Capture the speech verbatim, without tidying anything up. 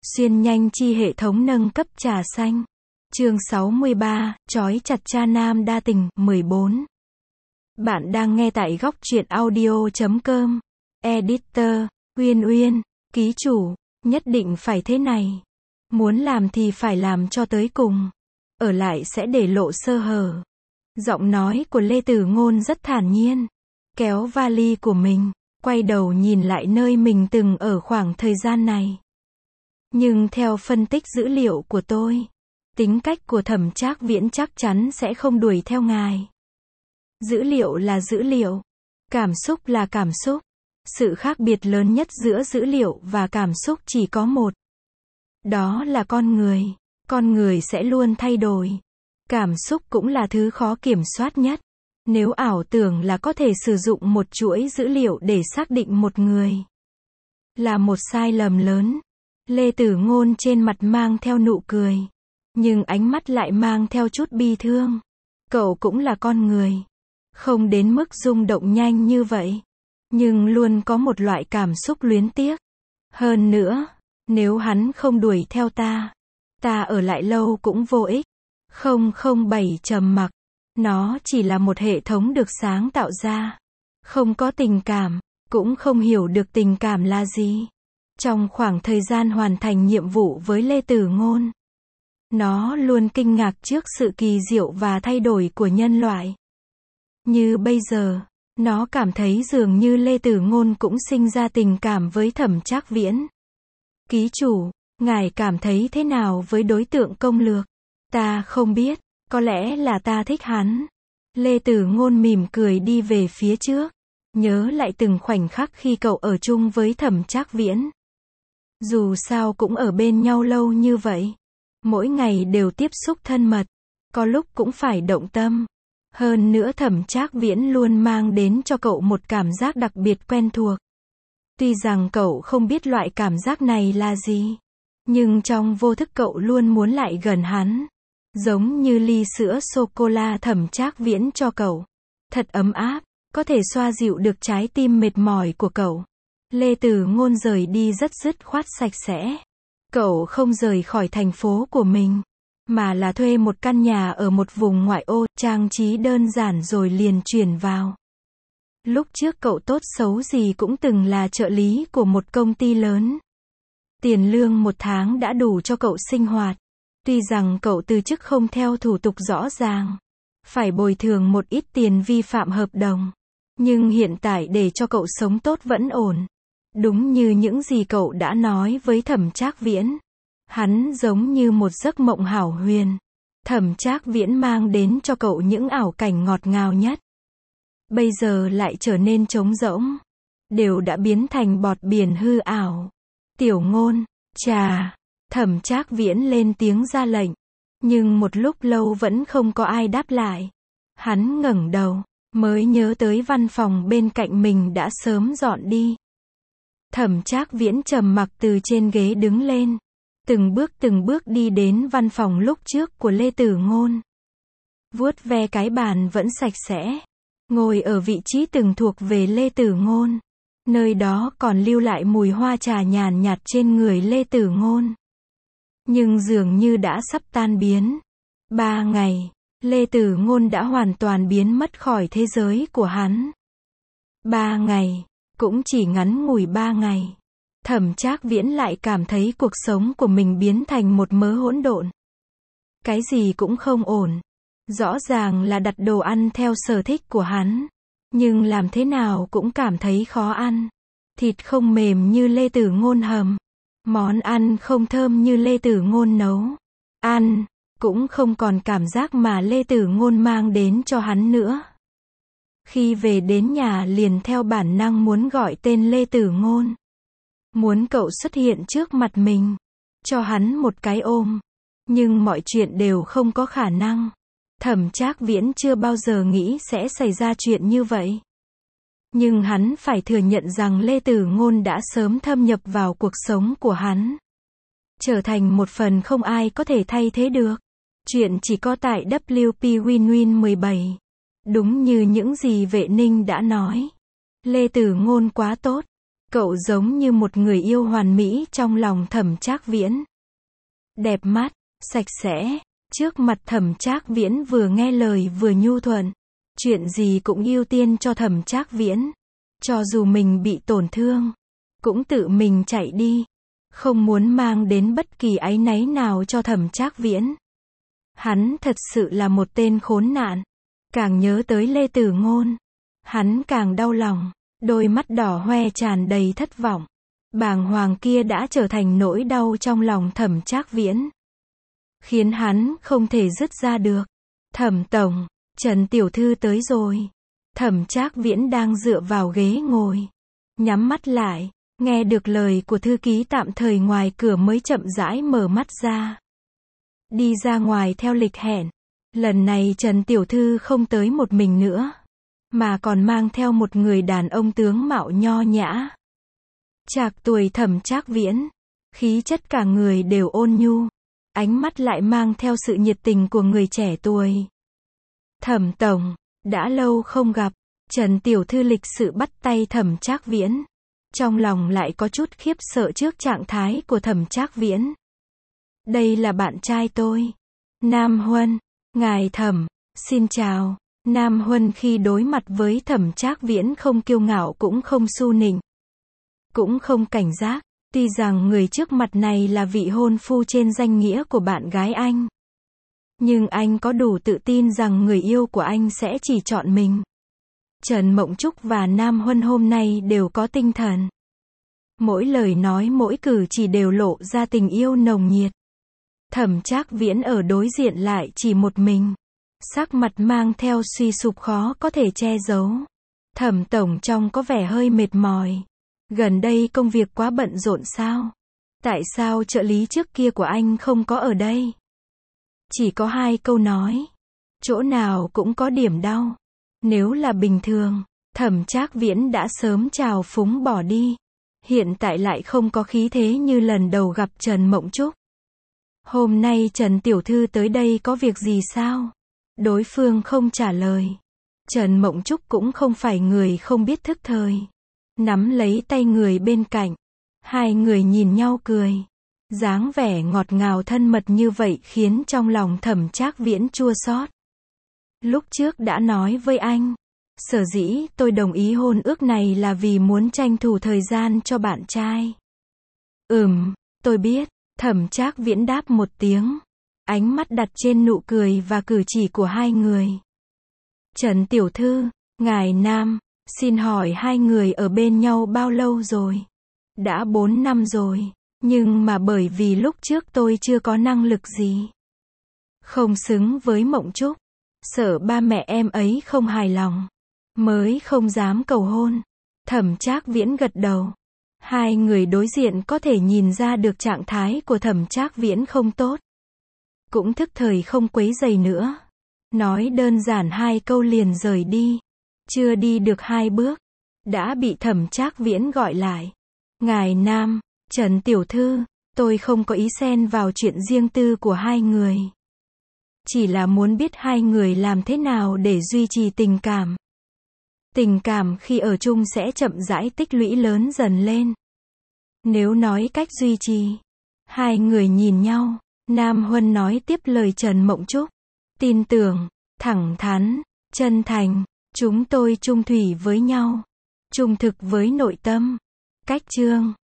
Xuyên nhanh chi hệ thống nâng cấp trà xanh. Chương sáu mươi ba, trói chặt cha nam đa tình, mười bốn. Bạn đang nghe tại góc truyện audio chấm com. Editor, Uyên Uyên, ký chủ, nhất định phải thế này. Muốn làm thì phải làm cho tới cùng. Ở lại sẽ để lộ sơ hở. Giọng nói của Lê Tử Ngôn rất thản nhiên. Kéo vali của mình, quay đầu nhìn lại nơi mình từng ở khoảng thời gian này. Nhưng theo phân tích dữ liệu của tôi, tính cách của Thẩm Trác Viễn chắc chắn sẽ không đuổi theo ngài. Dữ liệu là dữ liệu, cảm xúc là cảm xúc. Sự khác biệt lớn nhất giữa dữ liệu và cảm xúc chỉ có một. Đó là con người. Con người sẽ luôn thay đổi. Cảm xúc cũng là thứ khó kiểm soát nhất. Nếu ảo tưởng là có thể sử dụng một chuỗi dữ liệu để xác định một người, là một sai lầm lớn. Lê Tử Ngôn trên mặt mang theo nụ cười, nhưng ánh mắt lại mang theo chút bi thương. Cậu cũng là con người, không đến mức rung động nhanh như vậy, nhưng luôn có một loại cảm xúc luyến tiếc. Hơn nữa, nếu hắn không đuổi theo ta, ta ở lại lâu cũng vô ích. không không bảy trầm mặc. Nó chỉ là một hệ thống được sáng tạo ra, không có tình cảm, cũng không hiểu được tình cảm là gì. Trong khoảng thời gian hoàn thành nhiệm vụ với Lê Tử Ngôn, nó luôn kinh ngạc trước sự kỳ diệu và thay đổi của nhân loại. Như bây giờ, nó cảm thấy dường như Lê Tử Ngôn cũng sinh ra tình cảm với Thẩm Trác Viễn. Ký chủ, ngài cảm thấy thế nào với đối tượng công lược? Ta không biết, có lẽ là ta thích hắn. Lê Tử Ngôn mỉm cười đi về phía trước, nhớ lại từng khoảnh khắc khi cậu ở chung với Thẩm Trác Viễn. Dù sao cũng ở bên nhau lâu như vậy, mỗi ngày đều tiếp xúc thân mật, có lúc cũng phải động tâm. Hơn nữa Thẩm Trác Viễn luôn mang đến cho cậu một cảm giác đặc biệt quen thuộc. Tuy rằng cậu không biết loại cảm giác này là gì, nhưng trong vô thức cậu luôn muốn lại gần hắn. Giống như ly sữa sô-cô-la Thẩm Trác Viễn cho cậu. Thật ấm áp, có thể xoa dịu được trái tim mệt mỏi của cậu. Lê Tử Ngôn rời đi rất dứt khoát sạch sẽ. Cậu không rời khỏi thành phố của mình, mà là thuê một căn nhà ở một vùng ngoại ô, trang trí đơn giản rồi liền chuyển vào. Lúc trước cậu tốt xấu gì cũng từng là trợ lý của một công ty lớn. Tiền lương một tháng đã đủ cho cậu sinh hoạt. Tuy rằng cậu từ chức không theo thủ tục rõ ràng, phải bồi thường một ít tiền vi phạm hợp đồng, nhưng hiện tại để cho cậu sống tốt vẫn ổn. Đúng như những gì cậu đã nói với Thẩm Trác Viễn, hắn giống như một giấc mộng hảo huyền. Thẩm Trác Viễn mang đến cho cậu những ảo cảnh ngọt ngào nhất. Bây giờ lại trở nên trống rỗng, đều đã biến thành bọt biển hư ảo. Tiểu Ngôn, trà. Thẩm Trác Viễn lên tiếng ra lệnh, nhưng một lúc lâu vẫn không có ai đáp lại. Hắn ngẩng đầu, mới nhớ tới văn phòng bên cạnh mình đã sớm dọn đi. Thẩm Trác Viễn trầm mặc từ trên ghế đứng lên, từng bước từng bước đi đến văn phòng lúc trước của Lê Tử Ngôn. Vuốt ve cái bàn vẫn sạch sẽ, ngồi ở vị trí từng thuộc về Lê Tử Ngôn. Nơi đó còn lưu lại mùi hoa trà nhàn nhạt trên người Lê Tử Ngôn, nhưng dường như đã sắp tan biến. Ba ngày, Lê Tử Ngôn đã hoàn toàn biến mất khỏi thế giới của hắn. Ba ngày, cũng chỉ ngắn ngủi ba ngày. Thẩm Trác Viễn lại cảm thấy cuộc sống của mình biến thành một mớ hỗn độn. Cái gì cũng không ổn. Rõ ràng là đặt đồ ăn theo sở thích của hắn, nhưng làm thế nào cũng cảm thấy khó ăn. Thịt không mềm như Lê Tử Ngôn hầm. Món ăn không thơm như Lê Tử Ngôn nấu. Ăn, cũng không còn cảm giác mà Lê Tử Ngôn mang đến cho hắn nữa. Khi về đến nhà liền theo bản năng muốn gọi tên Lê Tử Ngôn. Muốn cậu xuất hiện trước mặt mình, cho hắn một cái ôm. Nhưng mọi chuyện đều không có khả năng. Thẩm Trác Viễn chưa bao giờ nghĩ sẽ xảy ra chuyện như vậy. Nhưng hắn phải thừa nhận rằng Lê Tử Ngôn đã sớm thâm nhập vào cuộc sống của hắn, trở thành một phần không ai có thể thay thế được. Chuyện chỉ có tại W P Win Win mười bảy. Đúng như những gì Vệ Ninh đã nói, Lê Tử Ngôn quá tốt. Cậu giống như một người yêu hoàn mỹ trong lòng Thẩm Trác Viễn. Đẹp mắt, sạch sẽ, trước mặt Thẩm Trác Viễn vừa nghe lời vừa nhu thuận. Chuyện gì cũng ưu tiên cho Thẩm Trác Viễn. Cho dù mình bị tổn thương, cũng tự mình chạy đi. Không muốn mang đến bất kỳ áy náy nào cho Thẩm Trác Viễn. Hắn thật sự là một tên khốn nạn. Càng nhớ tới Lê Tử Ngôn, hắn càng đau lòng. Đôi mắt đỏ hoe tràn đầy thất vọng. Bàng hoàng kia đã trở thành nỗi đau trong lòng Thẩm Trác Viễn, khiến hắn không thể dứt ra được. Thẩm tổng, Trần tiểu thư tới rồi. Thẩm Trác Viễn đang dựa vào ghế ngồi, nhắm mắt lại, nghe được lời của thư ký tạm thời ngoài cửa mới chậm rãi mở mắt ra. Đi ra ngoài theo lịch hẹn. Lần này Trần tiểu thư không tới một mình nữa, mà còn mang theo một người đàn ông tướng mạo nho nhã. Trạc tuổi Thẩm Trác Viễn, khí chất cả người đều ôn nhu, ánh mắt lại mang theo sự nhiệt tình của người trẻ tuổi. Thẩm tổng, đã lâu không gặp. Trần tiểu thư lịch sự bắt tay Thẩm Trác Viễn, trong lòng lại có chút khiếp sợ trước trạng thái của Thẩm Trác Viễn. Đây là bạn trai tôi, Nam Huân. Ngài Thẩm, xin chào. Nam Huân khi đối mặt với Thẩm Trác Viễn không kiêu ngạo cũng không su nịnh, cũng không cảnh giác. Tuy rằng người trước mặt này là vị hôn phu trên danh nghĩa của bạn gái anh, nhưng anh có đủ tự tin rằng người yêu của anh sẽ chỉ chọn mình. Trần Mộng Trúc và Nam Huân hôm nay đều có tinh thần. Mỗi lời nói mỗi cử chỉ đều lộ ra tình yêu nồng nhiệt. Thẩm Trác Viễn ở đối diện lại chỉ một mình, sắc mặt mang theo suy sụp khó có thể che giấu. Thẩm tổng trông có vẻ hơi mệt mỏi. Gần đây công việc quá bận rộn sao? Tại sao trợ lý trước kia của anh không có ở đây? Chỉ có hai câu nói. Chỗ nào cũng có điểm đau. Nếu là bình thường, Thẩm Trác Viễn đã sớm trào phúng bỏ đi. Hiện tại lại không có khí thế như lần đầu gặp Trần Mộng Trúc. Hôm nay Trần tiểu thư tới đây có việc gì sao? Đối phương không trả lời. Trần Mộng Trúc cũng không phải người không biết thức thời. Nắm lấy tay người bên cạnh. Hai người nhìn nhau cười. Dáng vẻ ngọt ngào thân mật như vậy khiến trong lòng Thẩm Trác Viễn chua xót. Lúc trước đã nói với anh, sở dĩ tôi đồng ý hôn ước này là vì muốn tranh thủ thời gian cho bạn trai. Ừm, tôi biết. Thẩm Trác Viễn đáp một tiếng, ánh mắt đặt trên nụ cười và cử chỉ của hai người. Trần tiểu thư, ngài Nam, xin hỏi hai người ở bên nhau bao lâu rồi? Đã bốn năm rồi, nhưng mà bởi vì lúc trước tôi chưa có năng lực gì, không xứng với Mộng Trúc, sợ ba mẹ em ấy không hài lòng, mới không dám cầu hôn. Thẩm Trác Viễn gật đầu. Hai người đối diện có thể nhìn ra được trạng thái của Thẩm Trác Viễn không tốt. Cũng thức thời không quấy rầy nữa. Nói đơn giản hai câu liền rời đi. Chưa đi được hai bước, đã bị Thẩm Trác Viễn gọi lại. Ngài Nam, Trần tiểu thư, tôi không có ý xen vào chuyện riêng tư của hai người. Chỉ là muốn biết hai người làm thế nào để duy trì tình cảm. Tình cảm khi ở chung sẽ chậm rãi tích lũy lớn dần lên. Nếu nói cách duy trì, hai người nhìn nhau, Nam Huân nói tiếp lời Trần Mộng Trúc. Tin tưởng, thẳng thắn, chân thành, chúng tôi chung thủy với nhau, trung thực với nội tâm. Cách chương